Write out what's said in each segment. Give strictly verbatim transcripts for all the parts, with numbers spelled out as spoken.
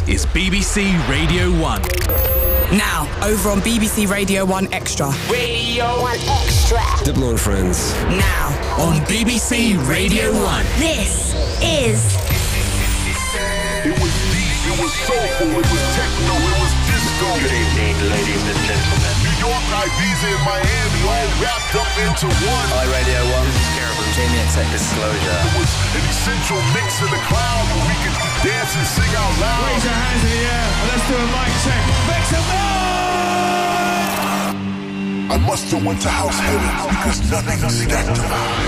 This is B B C Radio one. Now, over on B B C Radio one Extra. Radio one Extra. Diplo and Friends. Now, on B B C Radio one. This is... It was deep, it was soulful, it was techno, it was disco. Good evening, ladies and gentlemen. New York, Ibiza, and Miami all wrapped up into one. Hi, Radio one. This is Caribou. Jamie X X. Disclosure. It was an essential mix in the cloud where we could dance and sing out loud. Raise your hands in the air and let's do a mic check. Make some noise! I must have went to house heaven because nothing stacked alive.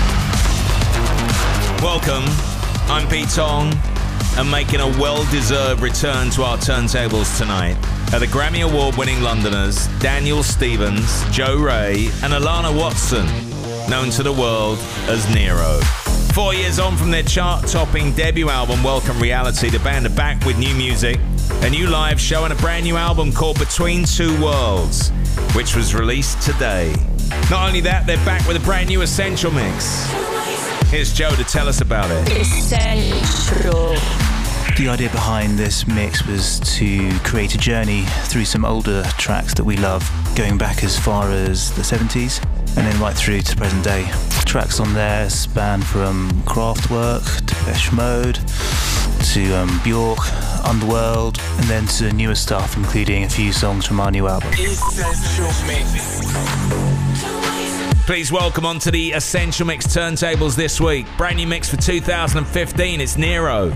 Welcome, I'm Pete Tong, and making a well-deserved return to our turntables tonight are the Grammy Award-winning Londoners Daniel Stevens, Joe Ray, and Alana Watson, known to the world as Nero. Four years on from their chart-topping debut album, Welcome Reality, the band are back with new music, a new live show, and a brand new album called Between Two Worlds, which was released today. Not only that, they're back with a brand new Essential mix. Here's Joe to tell us about it. Essential. The idea behind this mix was to create a journey through some older tracks that we love, going back as far as the seventies and then right through to present day. Tracks on there span from Kraftwerk to Depeche Mode to um, Bjork, Underworld, and then to the newer stuff, including a few songs from our new album. Essential Mix. Please welcome onto the Essential Mix turntables this week. Brand new mix for two thousand fifteen, it's Nero.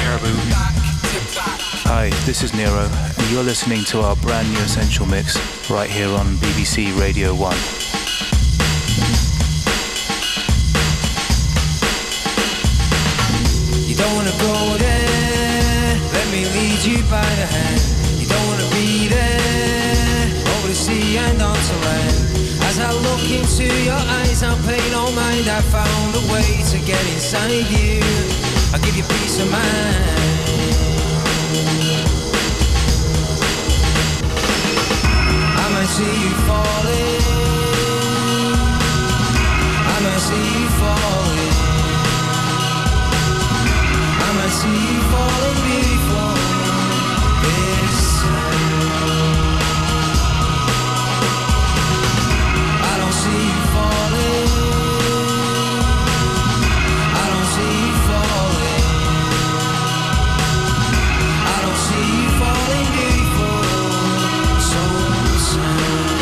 Caribou. Hi, this is Nero, and you're listening to our brand new Essential Mix right here on B B C Radio one. You don't wanna go there, let me lead you by the hand. You don't wanna be there, over the sea and onto land. As I look into your eyes, I'll pay no mind. I found a way to get inside you. I'll give you peace of mind. I might see you falling, I might see you falling, I might see you falling before this time. I don't see you falling, I don't see you falling, I don't see you falling before some time.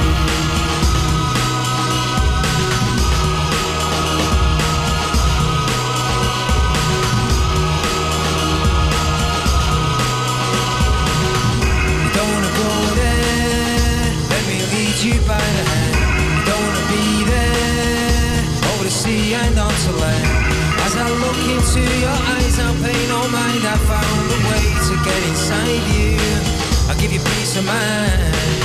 You by the hand, you don't wanna be there, over the sea and onto land. As I look into your eyes, I'll pay no mind. I found a way to get inside you. I'll give you peace of mind.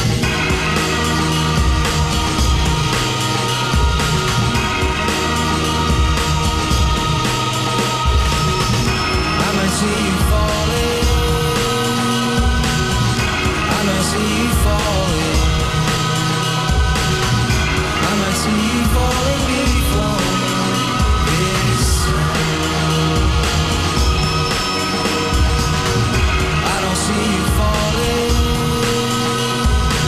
I might see you falling, I might see you falling, I might see you falling before this time. I don't see you falling,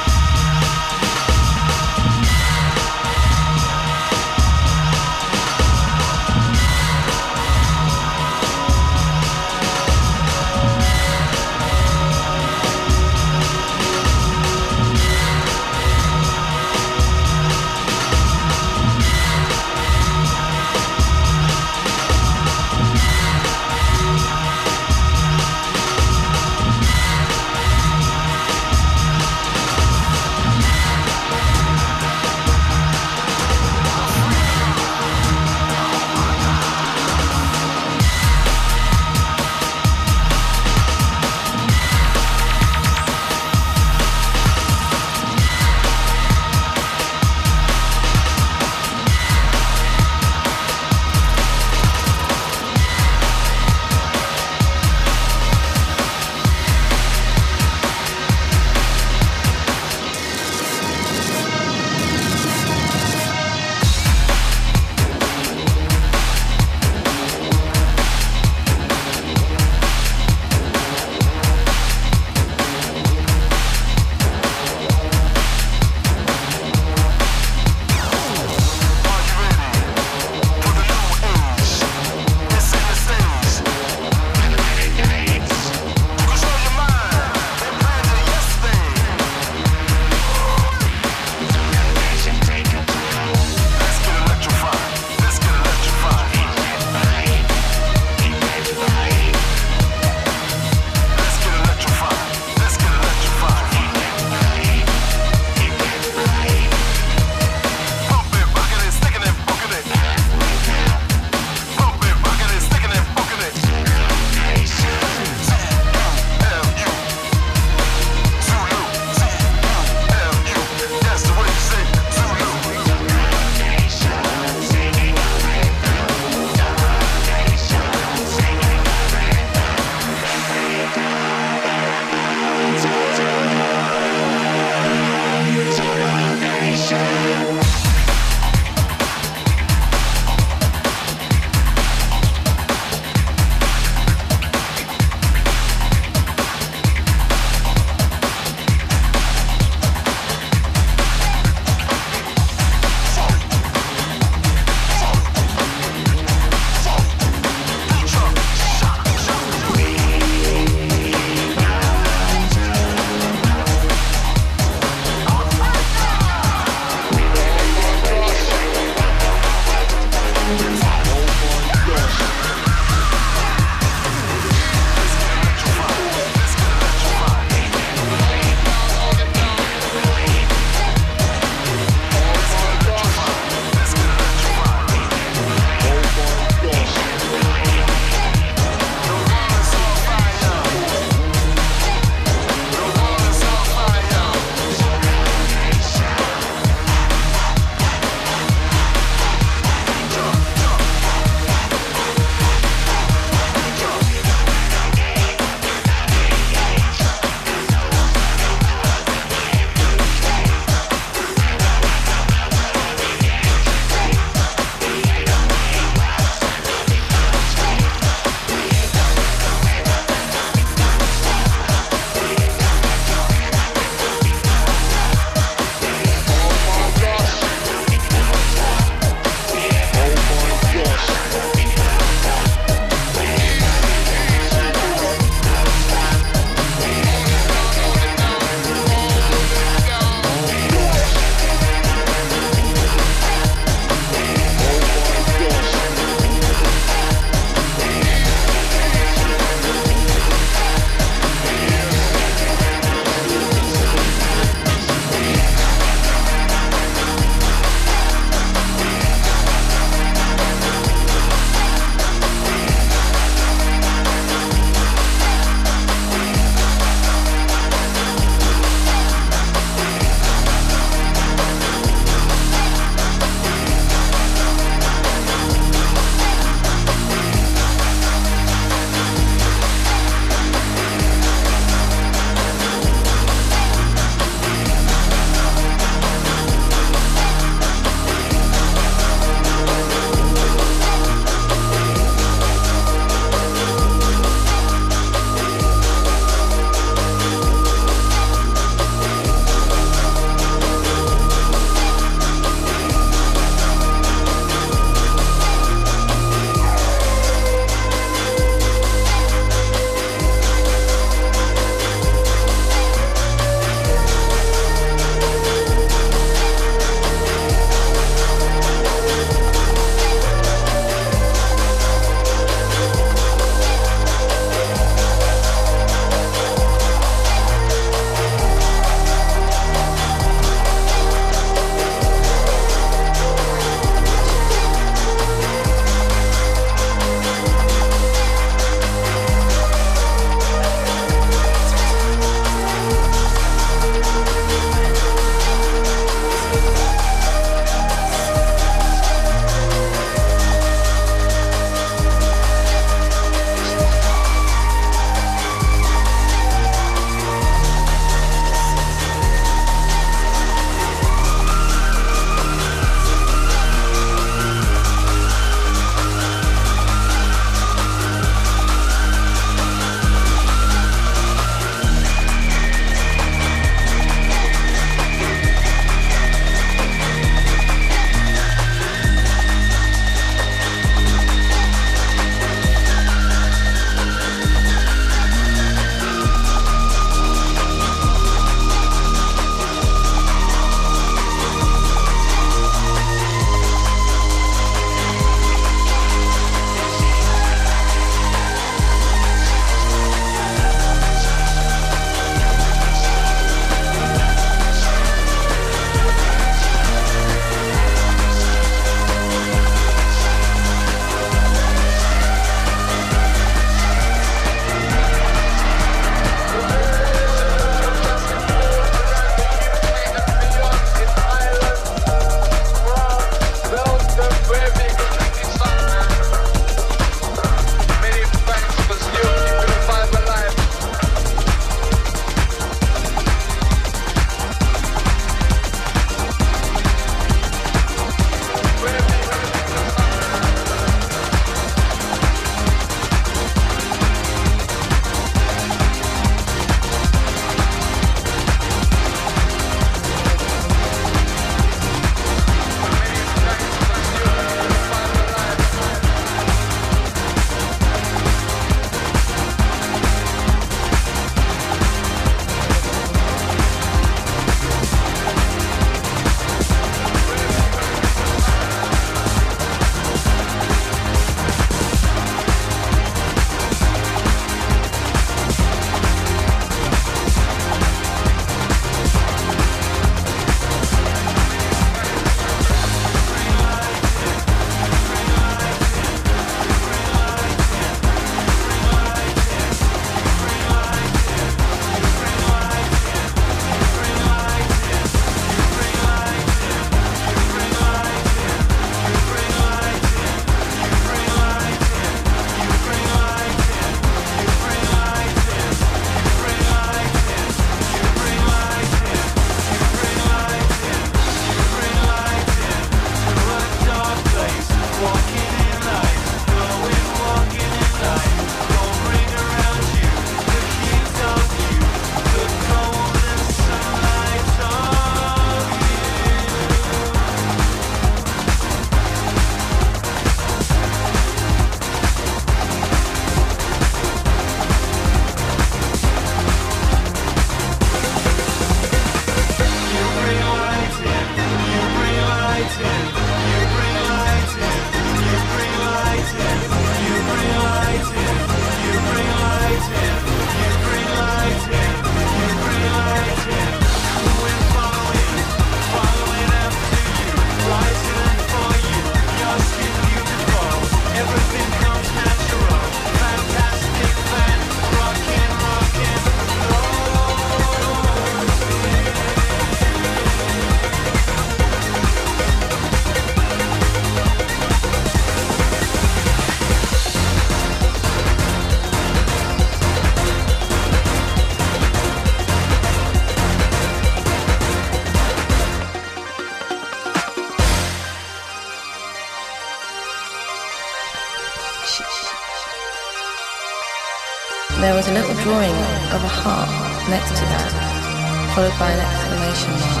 There was a little drawing of a heart next to that, followed by an exclamation mark.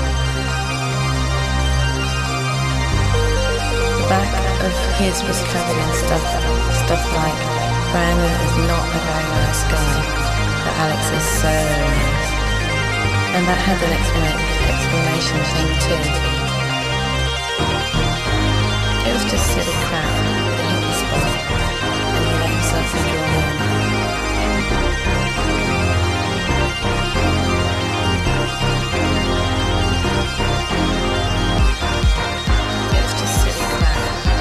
The back of his was covered in stuff, stuff like, Brandon is not a very nice guy, but Alex is so nice. And that had an excla- exclamation thing too. It was just silly crap that hit the spot, and he let himself be drawn in. It was just silly crap.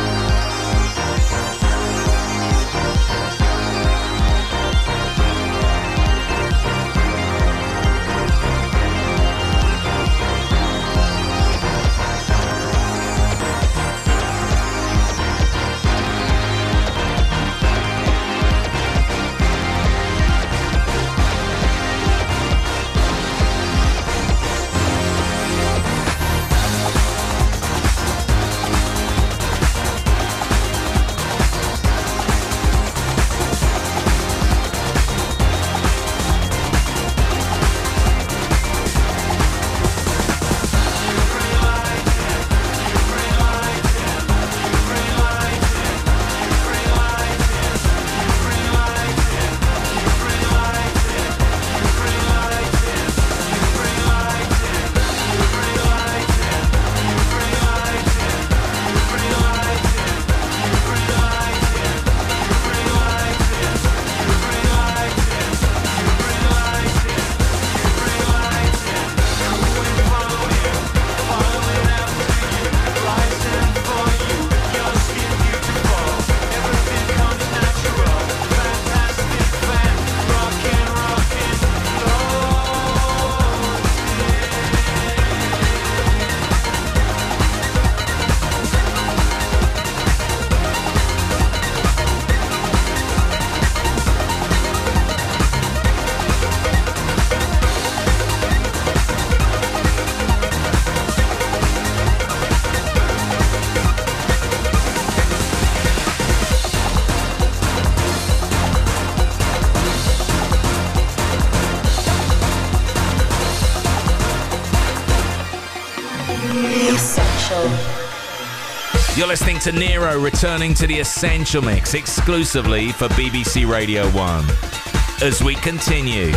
You're listening to Nero returning to the Essential Mix exclusively for B B C Radio one. As we continue.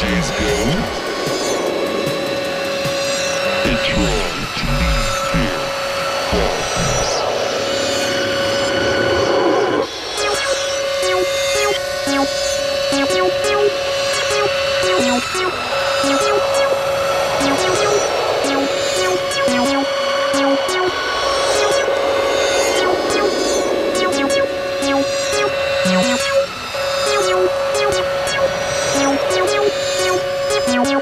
days go, I try to leave your hearts. Thank you.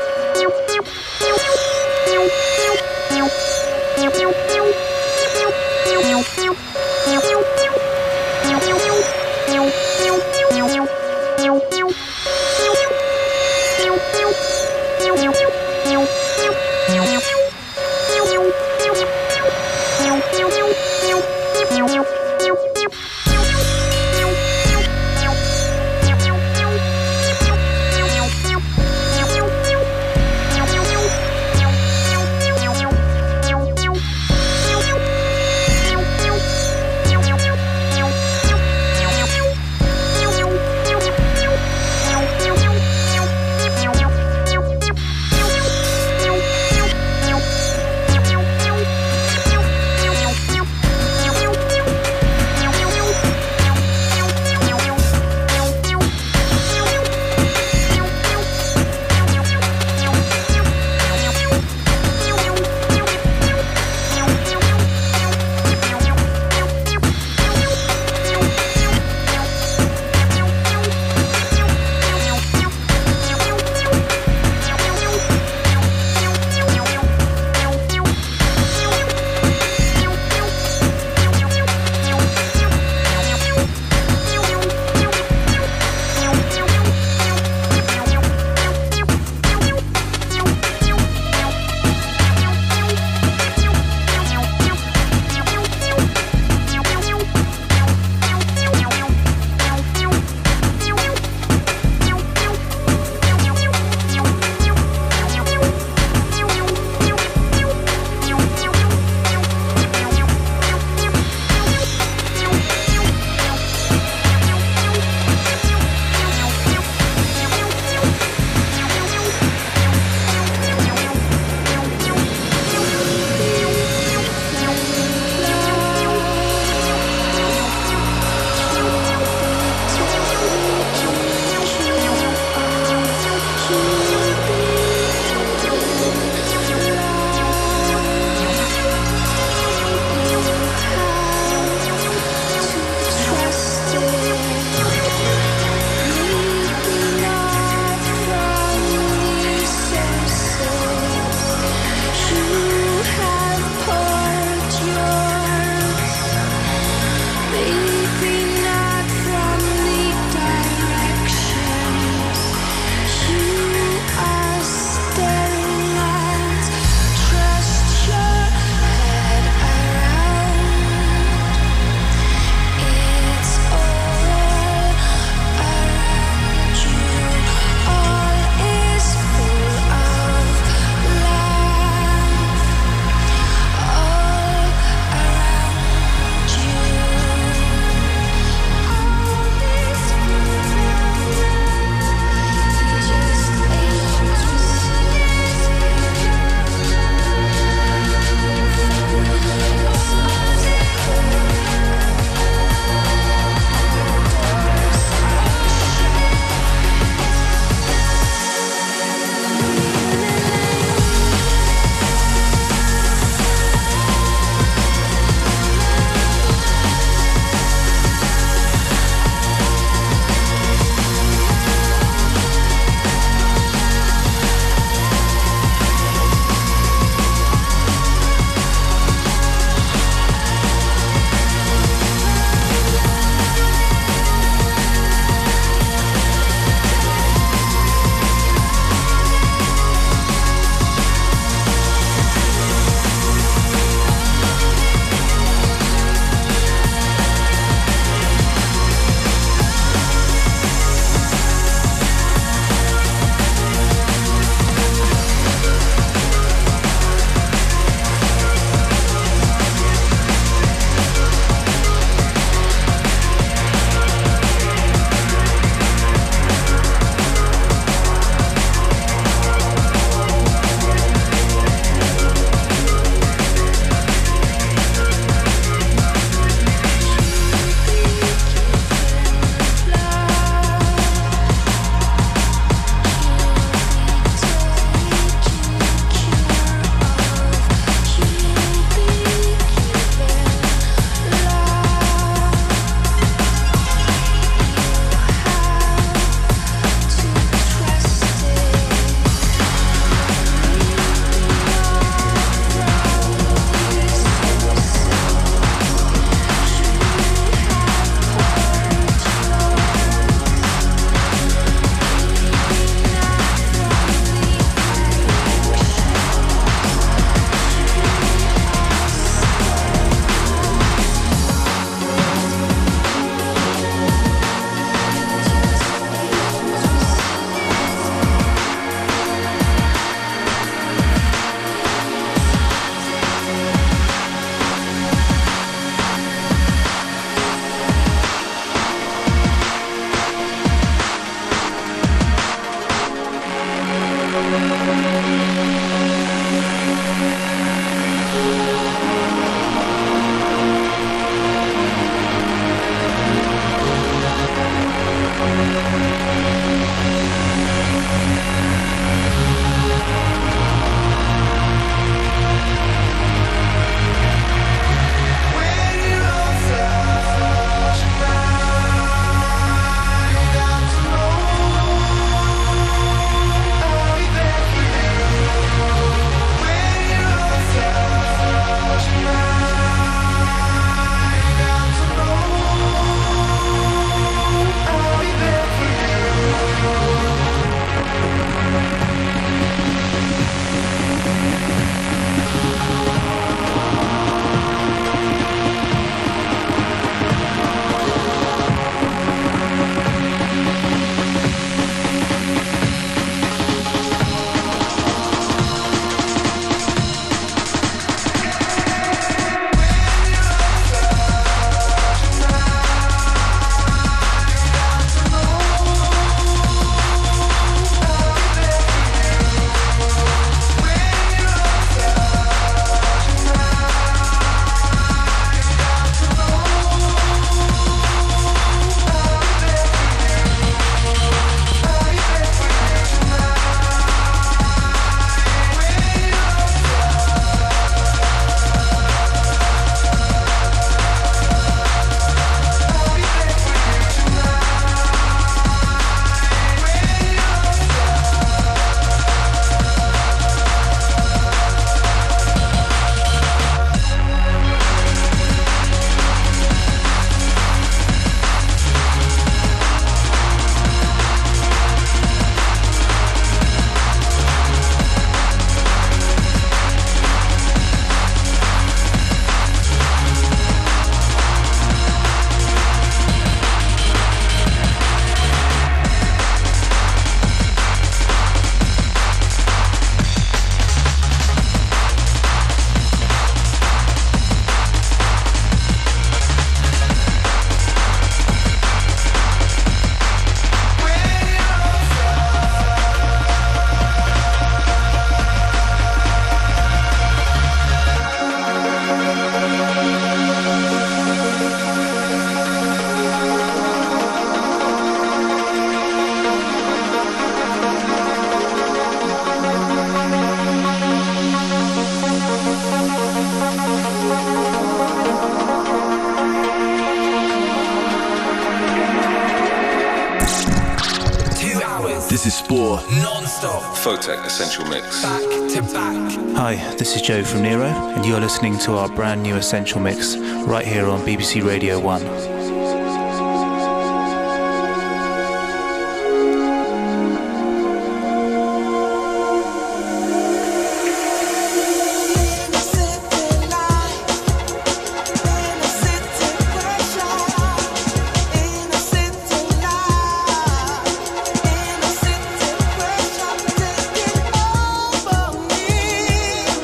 twenty-four, non-stop. Photech Essential Mix. Back to back. Hi, this is Joe from Nero, and you're listening to our brand new Essential Mix right here on B B C Radio one.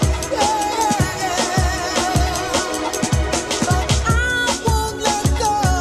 Go.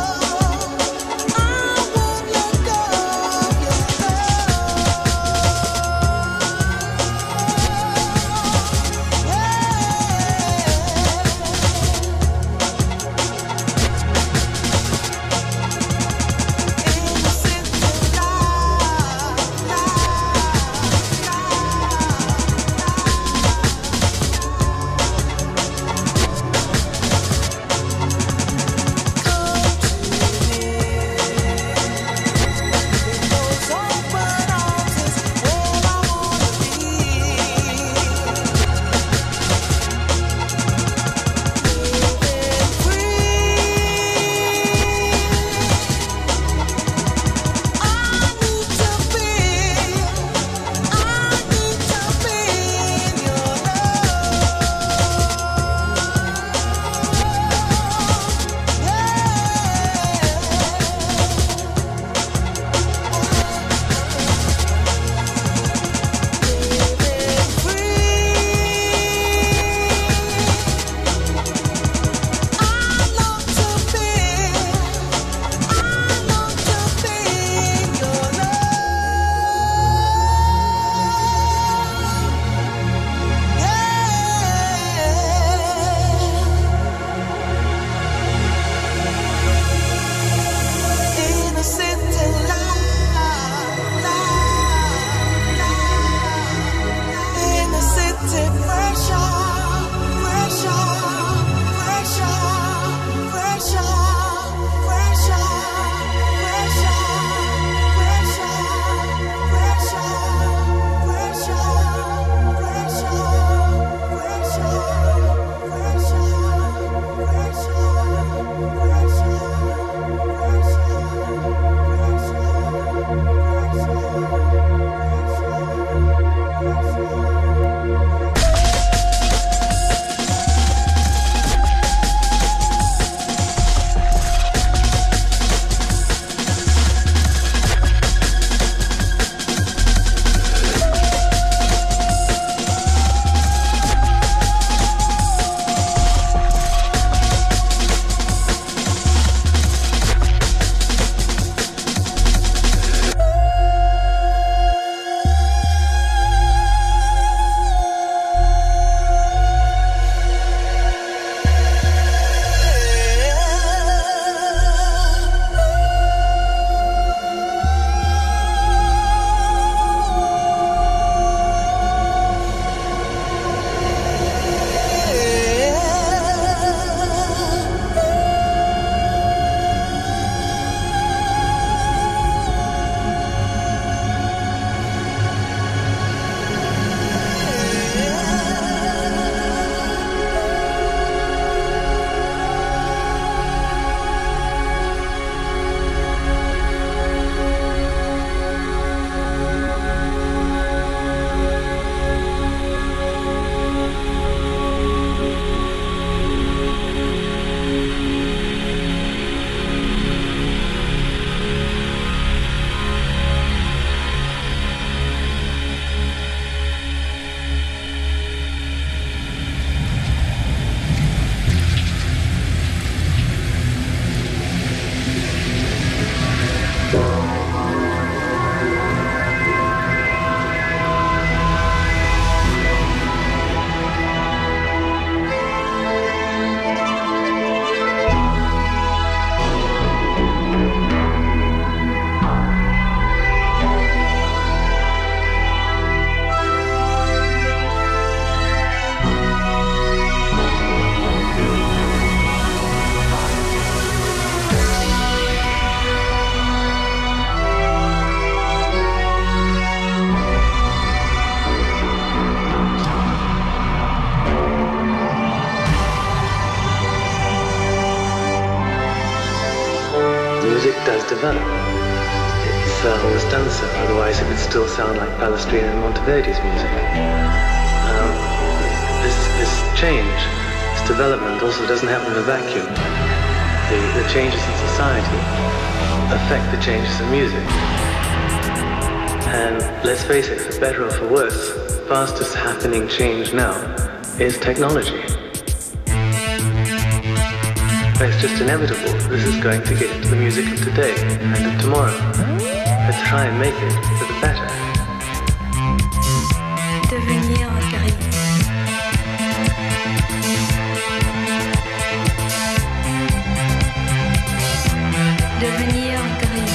develop. It's uh, always done so, otherwise it would still sound like Palestrina and Monteverdi's music. Um, this, this change, this development also doesn't happen in a vacuum. The, the changes in society affect the changes in music. And let's face it, for better or for worse, the fastest happening change now is technology. It's just inevitable. This is going to get into the music of today and of tomorrow. Let's try and make it for the better. Devenir gris. Devenir gris.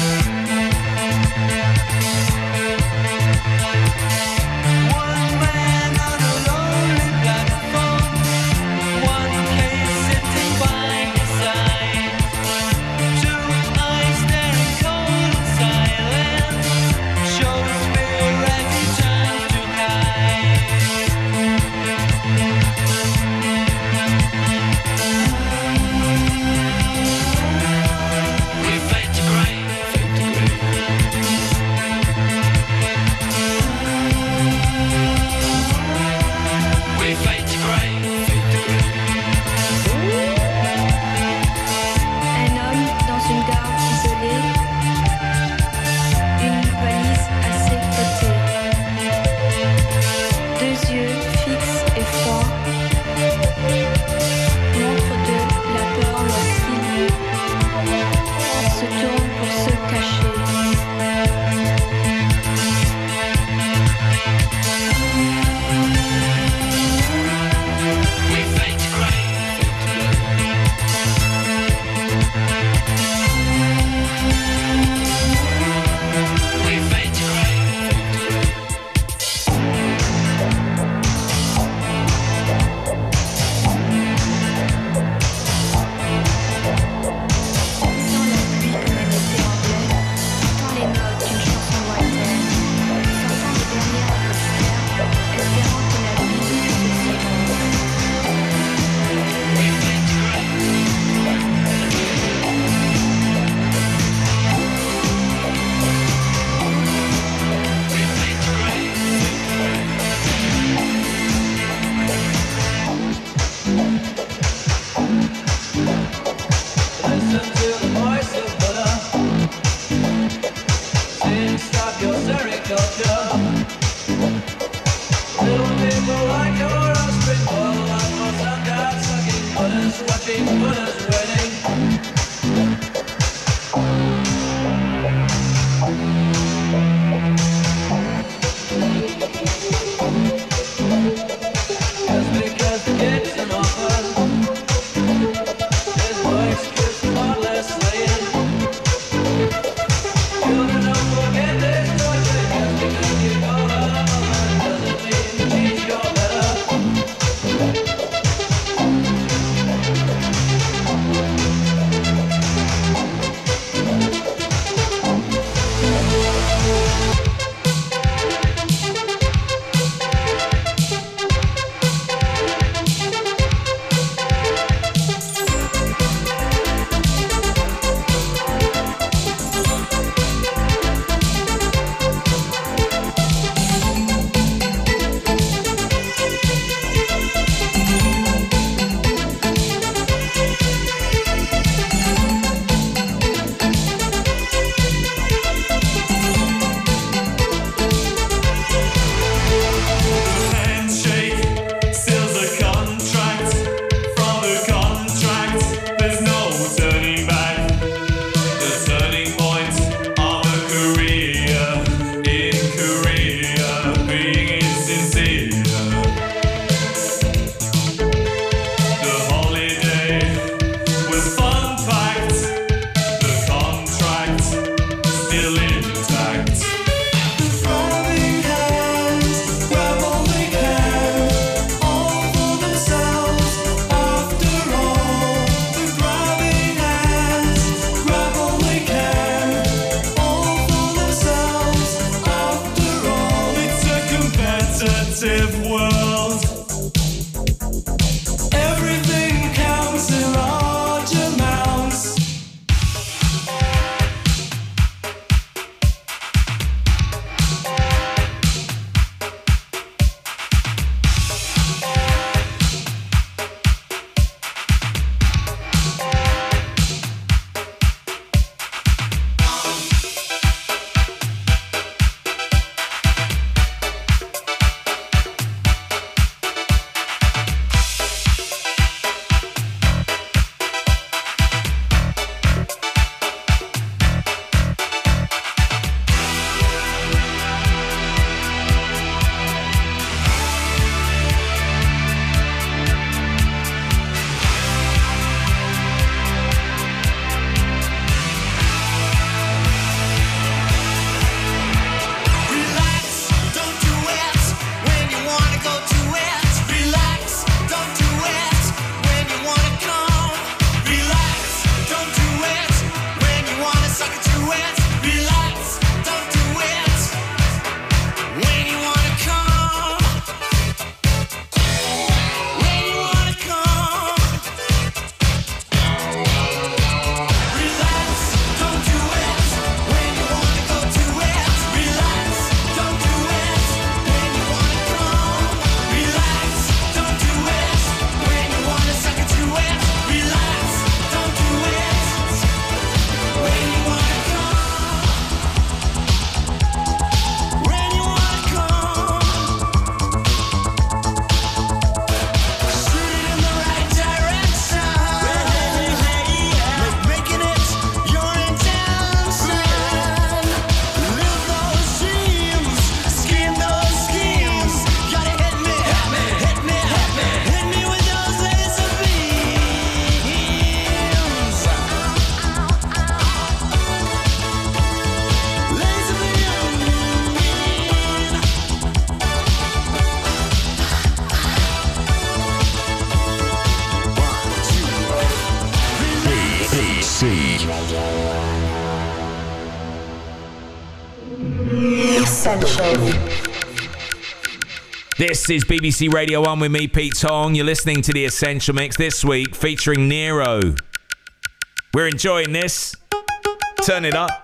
This is B B C Radio one with me, Pete Tong. You're listening to The Essential Mix this week featuring Nero. We're enjoying this. Turn it up.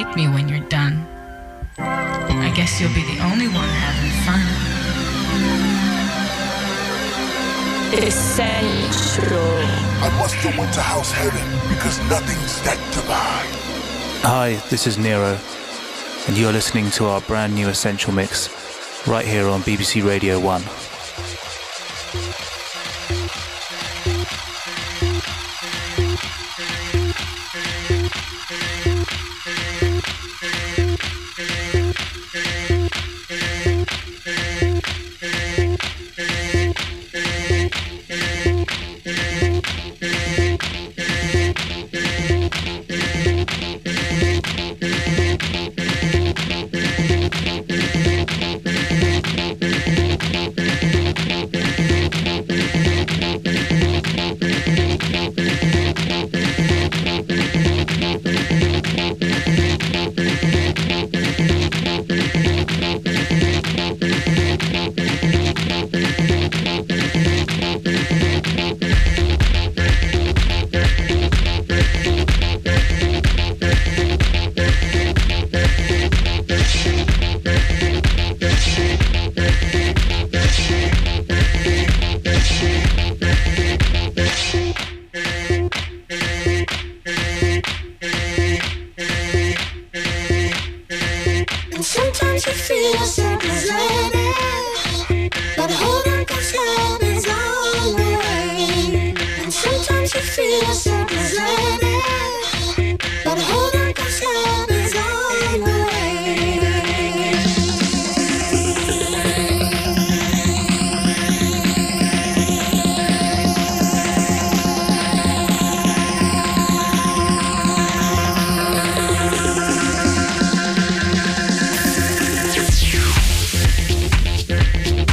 thank me when you're done. I guess you'll be the only one having fun. Essential. I must have went to house heaven because nothing's that divine. Hi, this is Nero, and you're listening to our brand new Essential Mix right here on B B C Radio one.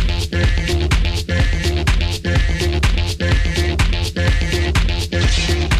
We'll be right back.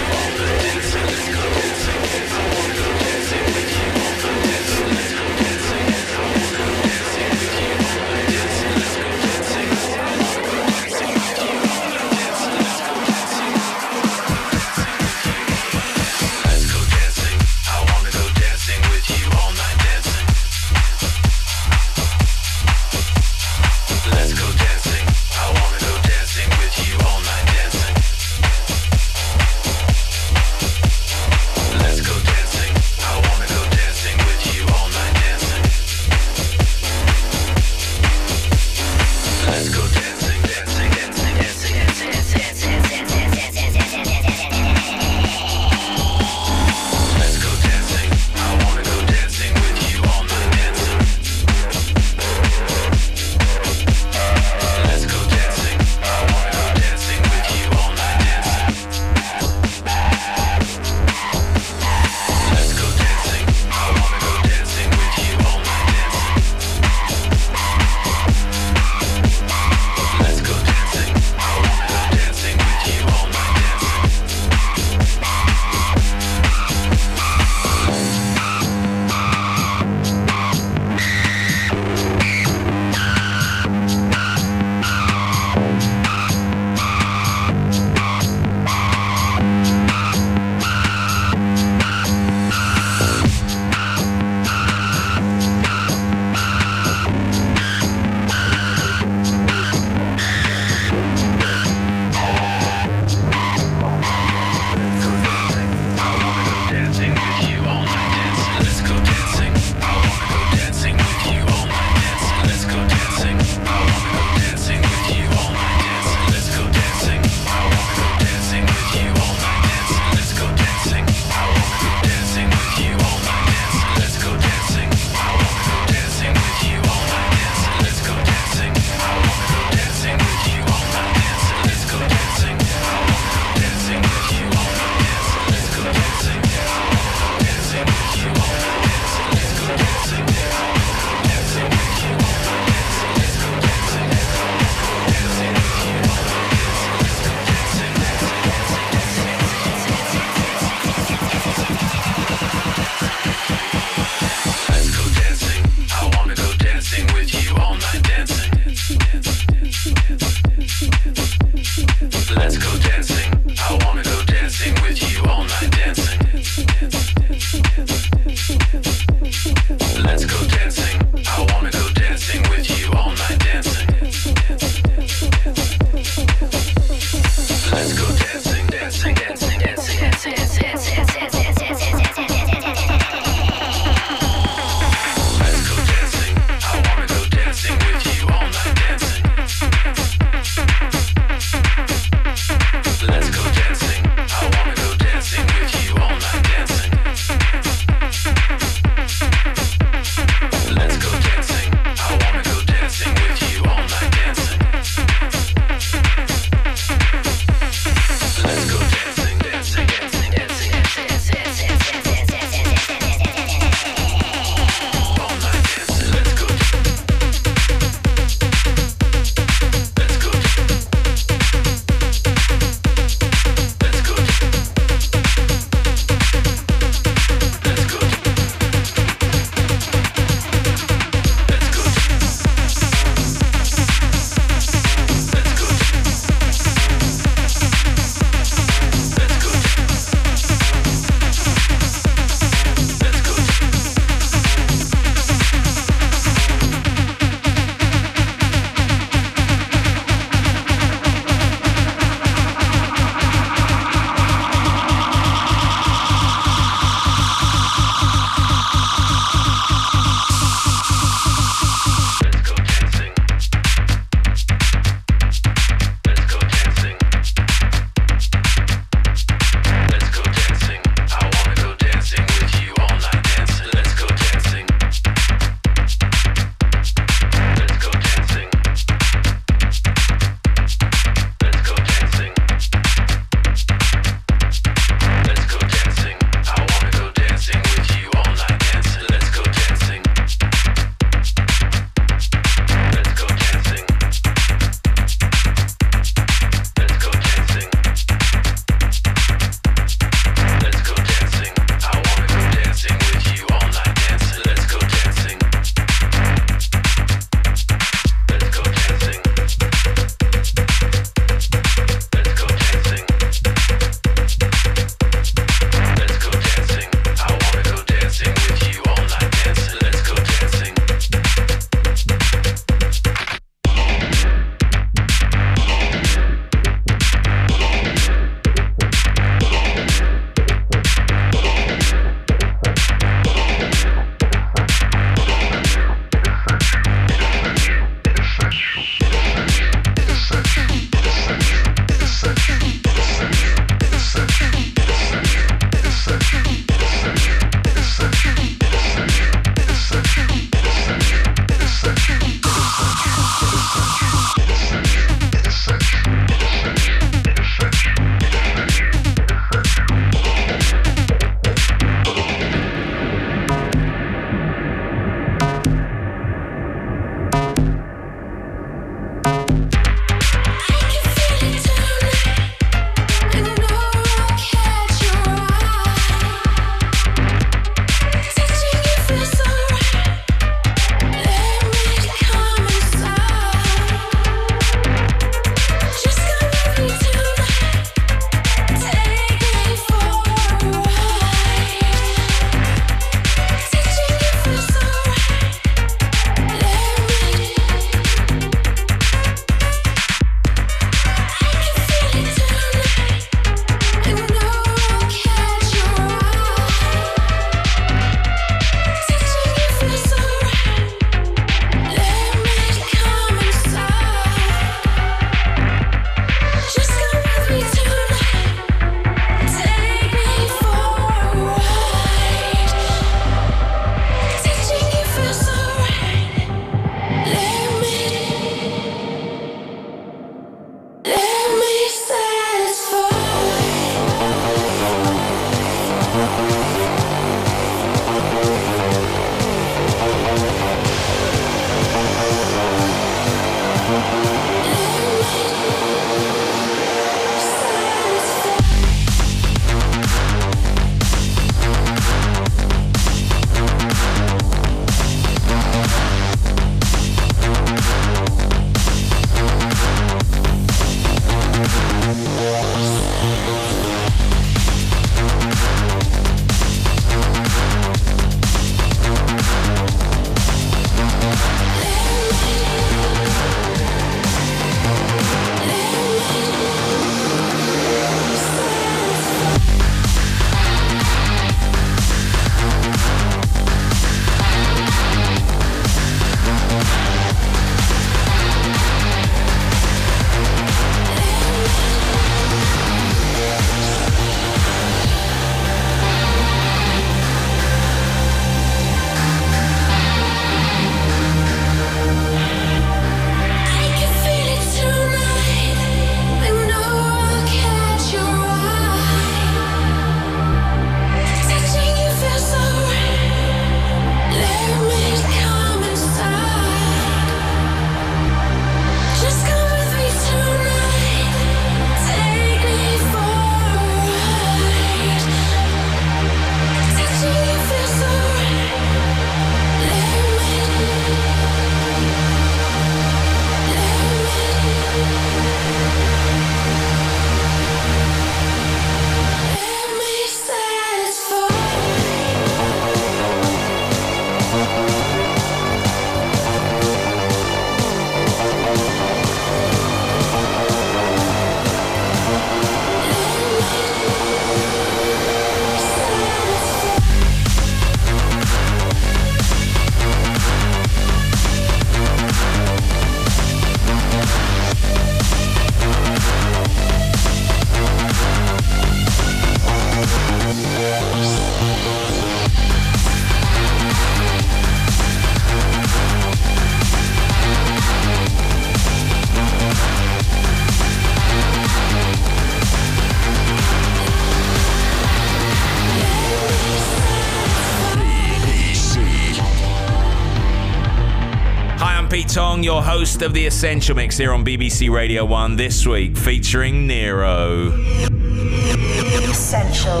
Tong, your host of the Essential Mix here on B B C Radio one this week, featuring Nero. Essential.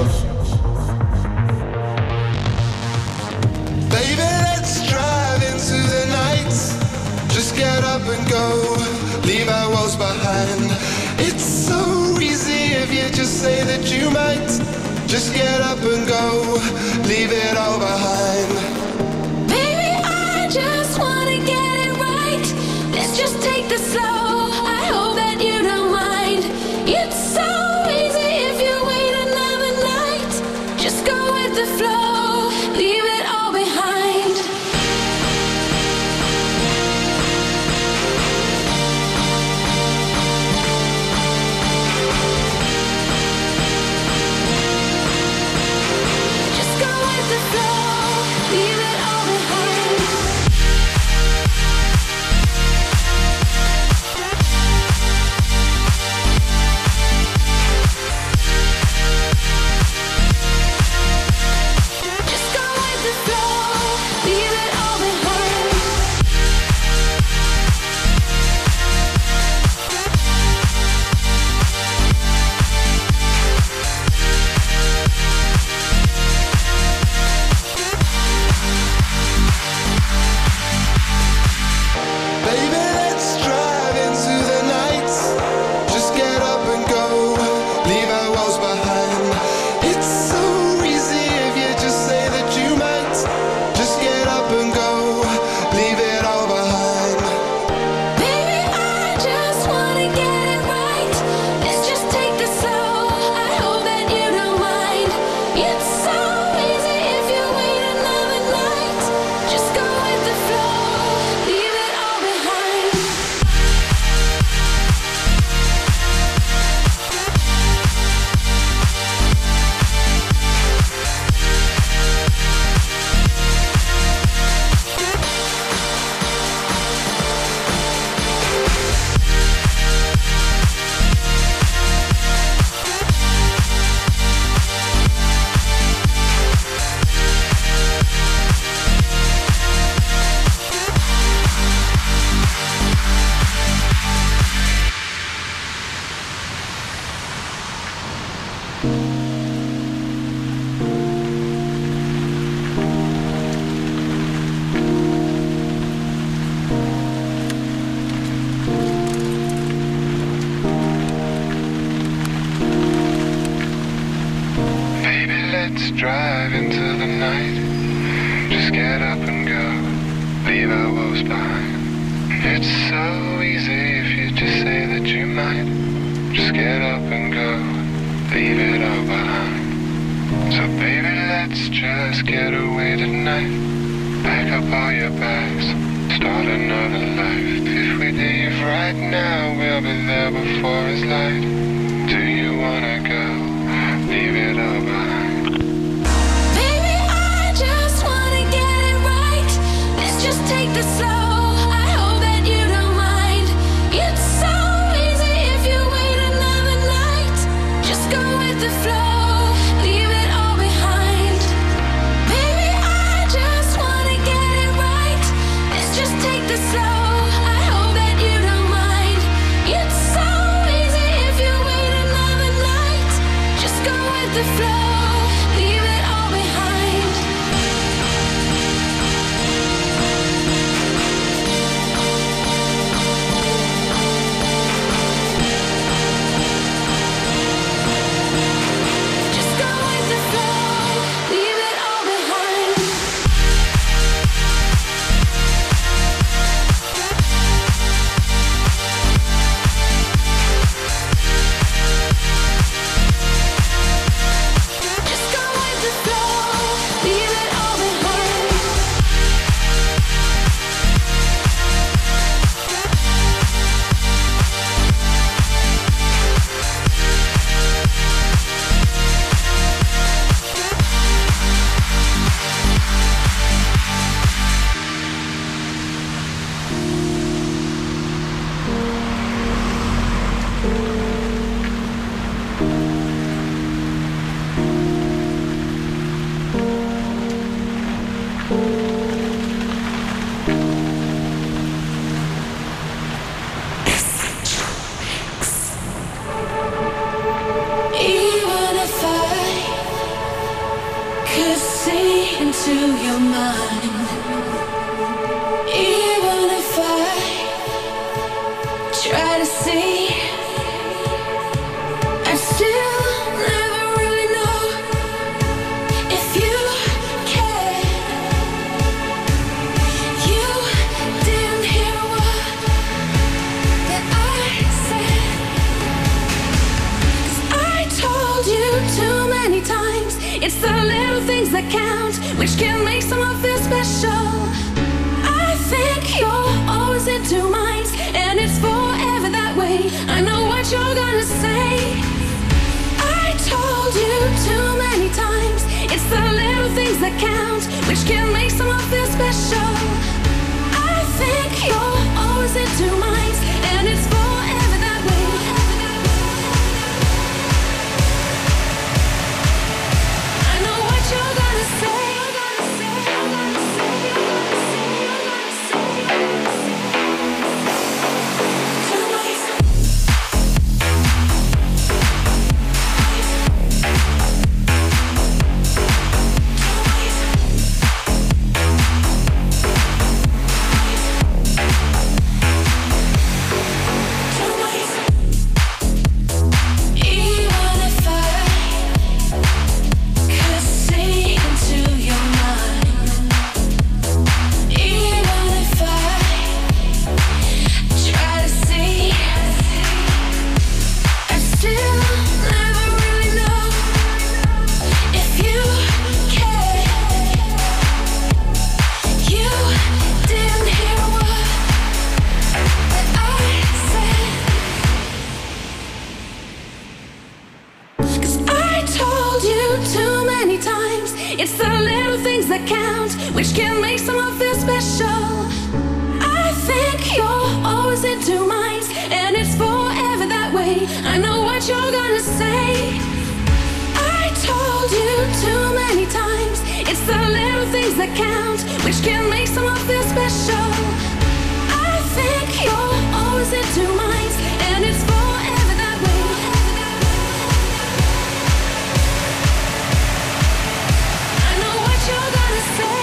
Baby, let's drive into the night. Just get up and go, leave our woes behind. It's so easy if you just say that you might. Just get up and go, leave it all behind. Baby, I just wanna get it right. Let's just take the slow. I hope that you don't mind. It's so easy if you wait another night. Just go with the flow, leave it all behind. Just go with the flow, leave it all behind. Just go with the flow, leave it all behind. Baby, let's drive into the night. Just get up and go, leave our woes behind. It's so easy if you just say that you might. Just get up and go, leave it all behind. Baby, I just wanna get it right. Let's just take the slow. I hope that you don't mind. It's so easy if you wait another night. Just go with the flow, leave it all behind. Baby, let's drive into the night. Just get up and go, leave our woes behind. It's so easy if you just say that you might. Just get up and go, leave it all behind. So baby, let's just get away tonight. Pack up all your bags, start another life. If we leave right now, we'll be there before it's light. Do you wanna go? Leave it all behind. Baby, I just wanna get it right. Let's just take the slow. I hope that you don't mind. It's so easy if you wait another night. Just go with the flow, leave it all behind. Baby, I just wanna get it right. Let's just take the slow. I hope that you don't mind. It's so easy if you wait another night. Just go with the flow, leave it all behind. Just go with the flow, leave it all behind. into your mind. Even if I try to see, I still never really know if you care. You didn't hear a word that I said, 'cause I told you too many times. It's the little things that count, which can make someone feel special. I think you're always in two minds, and it's forever that way. I know what you're gonna say. I told you too many times. It's the little things that count, which can make someone feel special. I think you're always in two minds, and it's forever that way. I know what you're gonna say. It's the little things that count, which can make someone feel special. I think you're always in two minds, and it's forever that way. I know what you're gonna say. I told you too many times. It's the little things that count, which can make someone feel special. I think you're always in two minds, and it's forever that way. You're gonna say,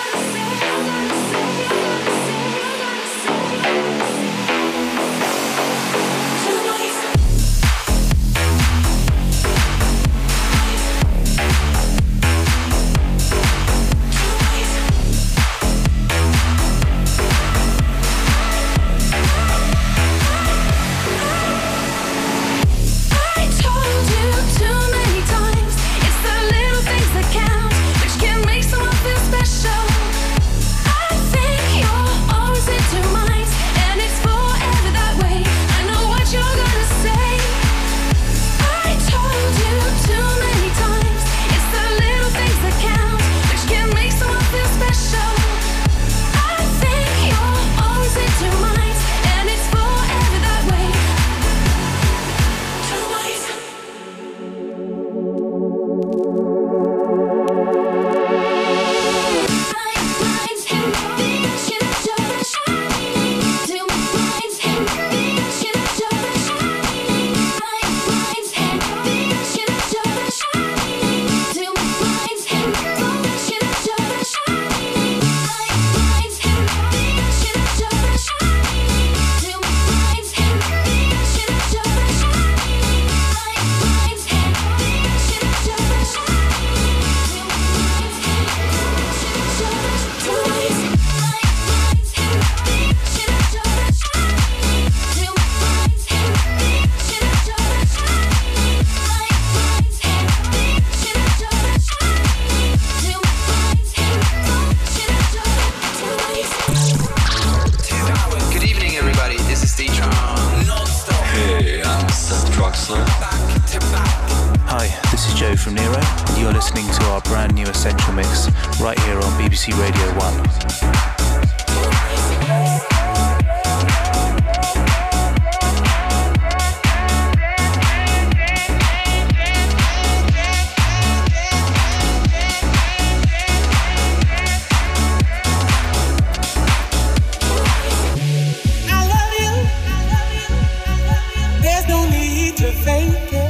from Nero, and you're listening to our brand new Essential Mix right here on B B C Radio one.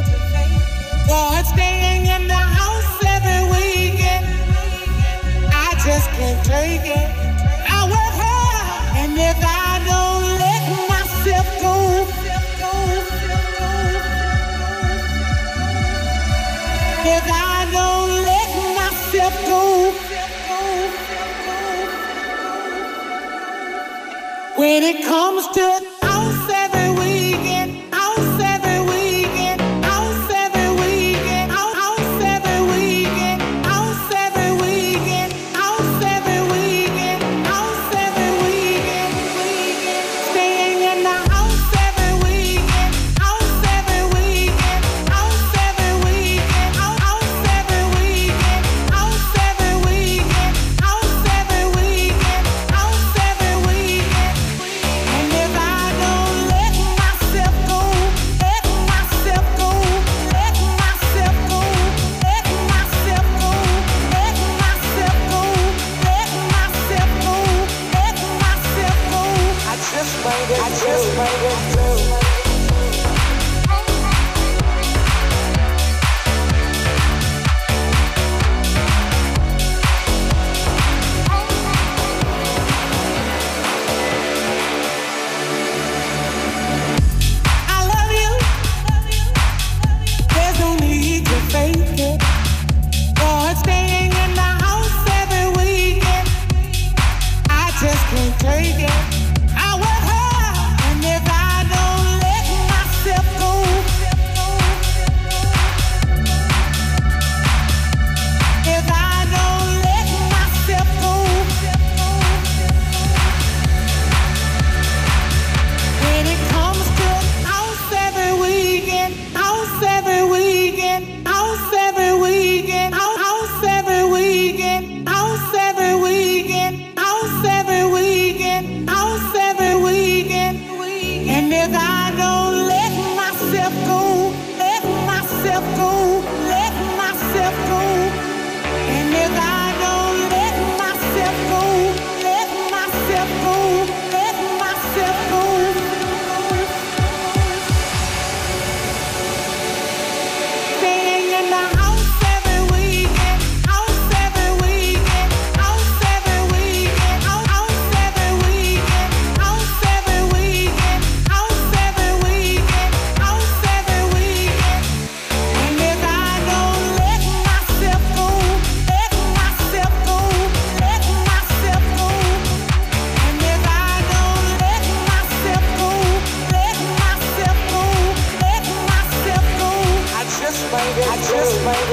Staying in the house every weekend. I if I don't let myself go. When it comes to house every weekend, house every weekend, house every weekend, house every weekend, house every weekend, house every weekend, house every weekend, staying in the house every weekend, house every weekend, house every weekend, house every weekend, house every weekend, house every weekend, house every weekend. And if I don't let myself go, let myself go, let myself go, let myself go, let myself go, let myself go, let myself go, I just might I just might I love you. There's no need to fake it. For staying in the house every weekend, I just can't take it. I want her, and if I don't let myself go, if I don't let myself go, when it comes to house every weekend, house every weekend, house every weekend, house every weekend, house every weekend, house every weekend, house every weekend, and if I don't let myself go, let myself go, let myself go, and if I don't let myself go, let myself go, let myself go. Staying in the house every weekend, house every weekend, house every weekend, house every weekend, house every weekend, house every weekend, house every weekend. And if I don't let myself go, let myself go, let myself go, and if I don't let myself go, let myself go, let myself go, I just might I just might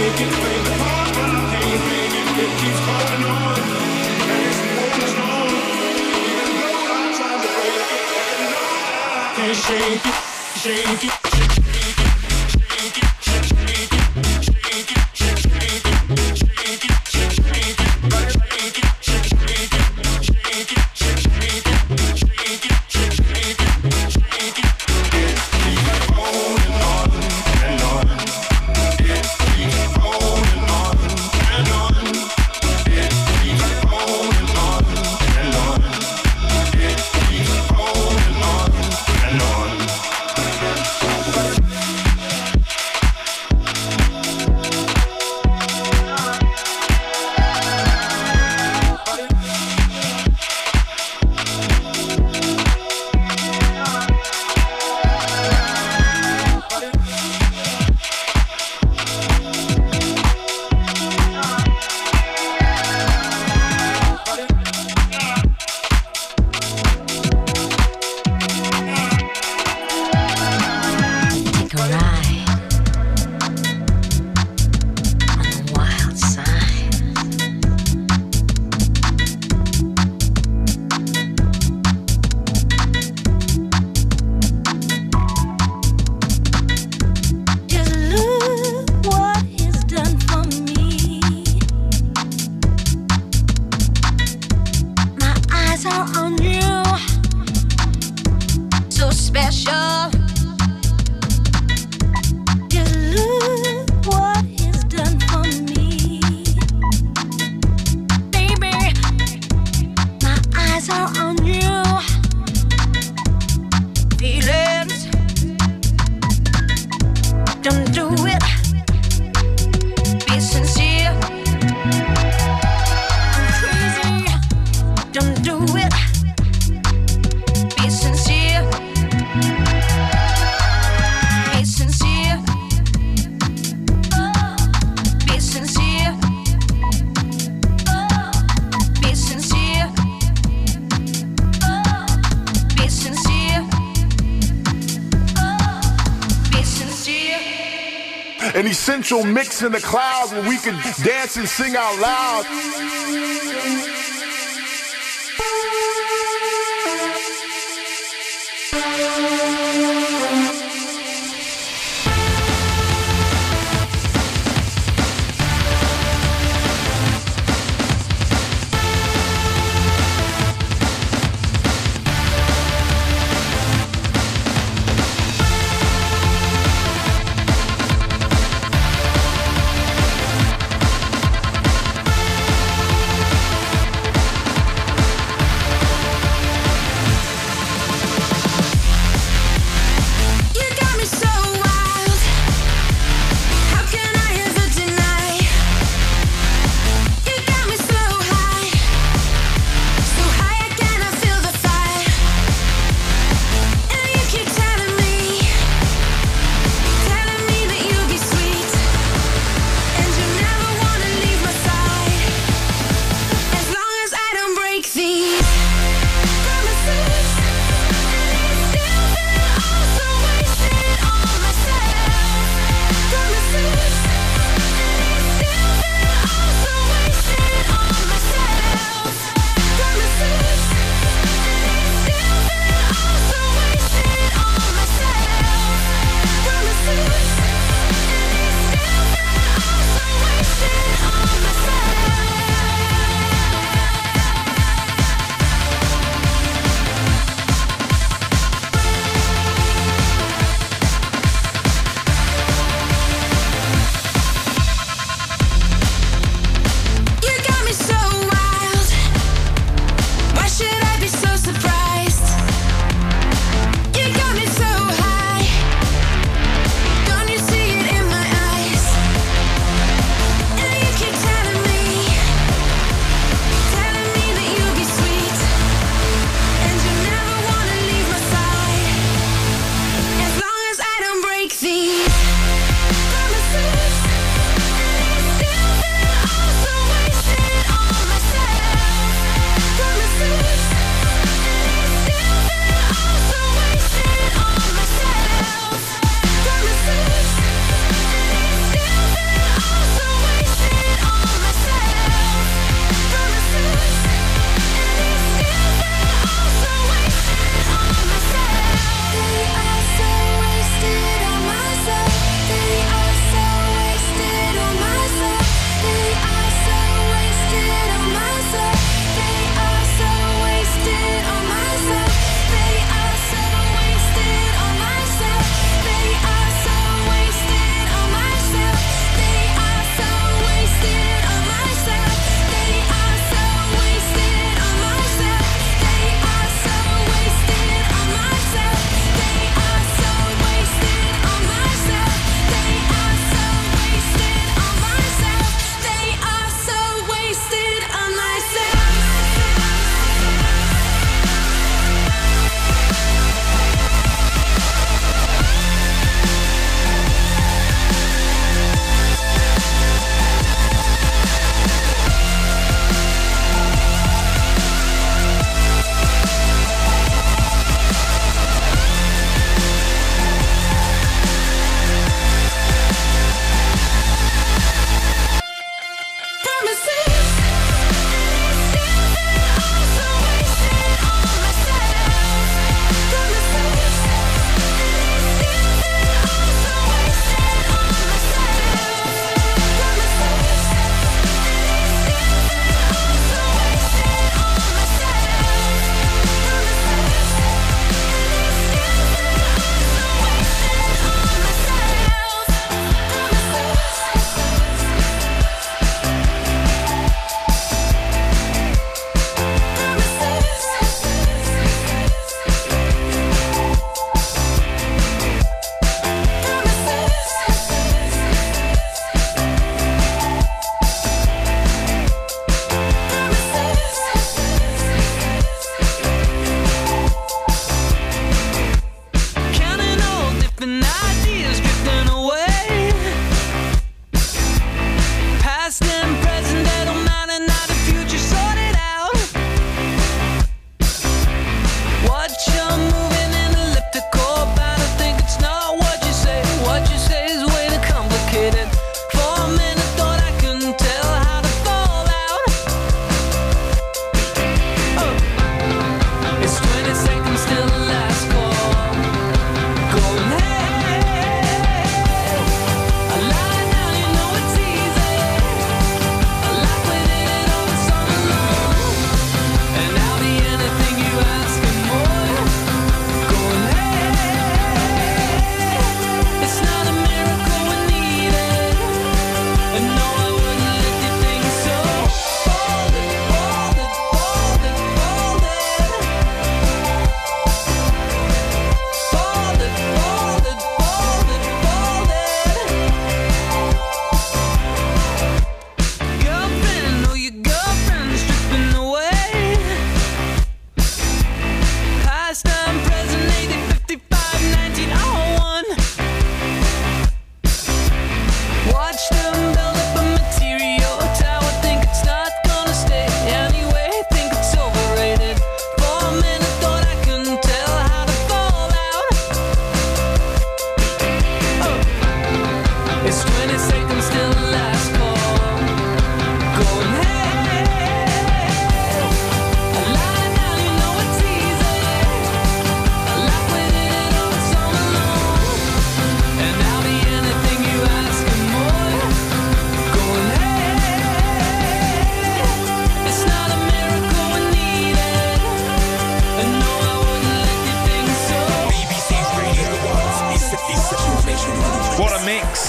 Shake it, shake it. An essential mix in the clouds where we can dance and sing out loud.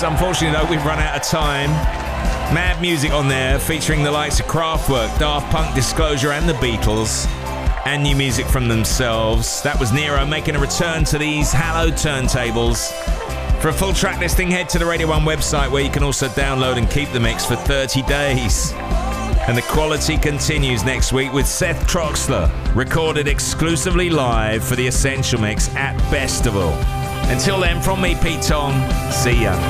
tracks. Unfortunately, though, we've run out of time. Mad music on there, featuring the likes of Kraftwerk, Daft Punk, Disclosure, and the Beatles, and new music from themselves. That was Nero making a return to these hallowed turntables. For a full track listing, head to the Radio one website, where you can also download and keep the mix for thirty days. And the quality continues next week with Seth Troxler, recorded exclusively live for the Essential Mix at Festival. Until then, from me, Pete Tong, see ya.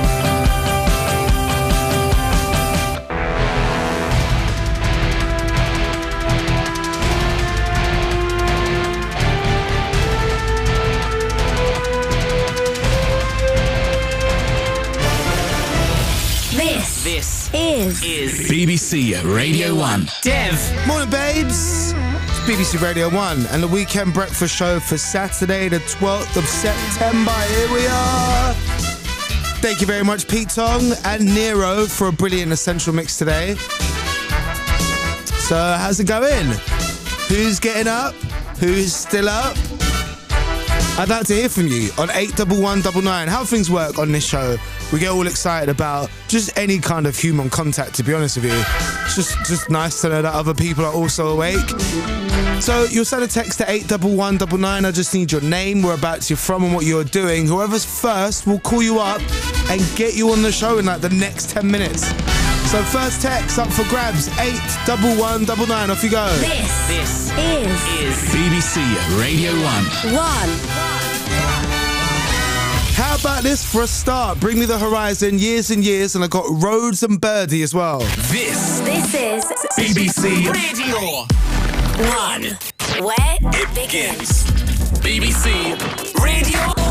This, this is, is B B C Radio one. Dev. Morning, babes. It's B B C Radio one and the Weekend Breakfast Show for Saturday, the twelfth of September. Here we are. Thank you very much, Pete Tong and Nero, for a brilliant Essential Mix today. So, how's it going? Who's getting up? Who's still up? I'd like to hear from you on eight one one nine nine. How things work on this show. We get all excited about just any kind of human contact, to be honest with you. It's just, just nice to know that other people are also awake. So you'll send a text to eight one one nine nine. I just need your name, whereabouts you're from and what you're doing. Whoever's first will call you up and get you on the show in like the next ten minutes. So first text up for grabs, eight one one nine nine. Off you go. This, this is, is B B C Radio one. One. How about this for a start? Bring Me the Horizon, Years and Years, and I got Rhodes and Birdie as well. This, This is B B C Radio one. Where It begins. B B C Radio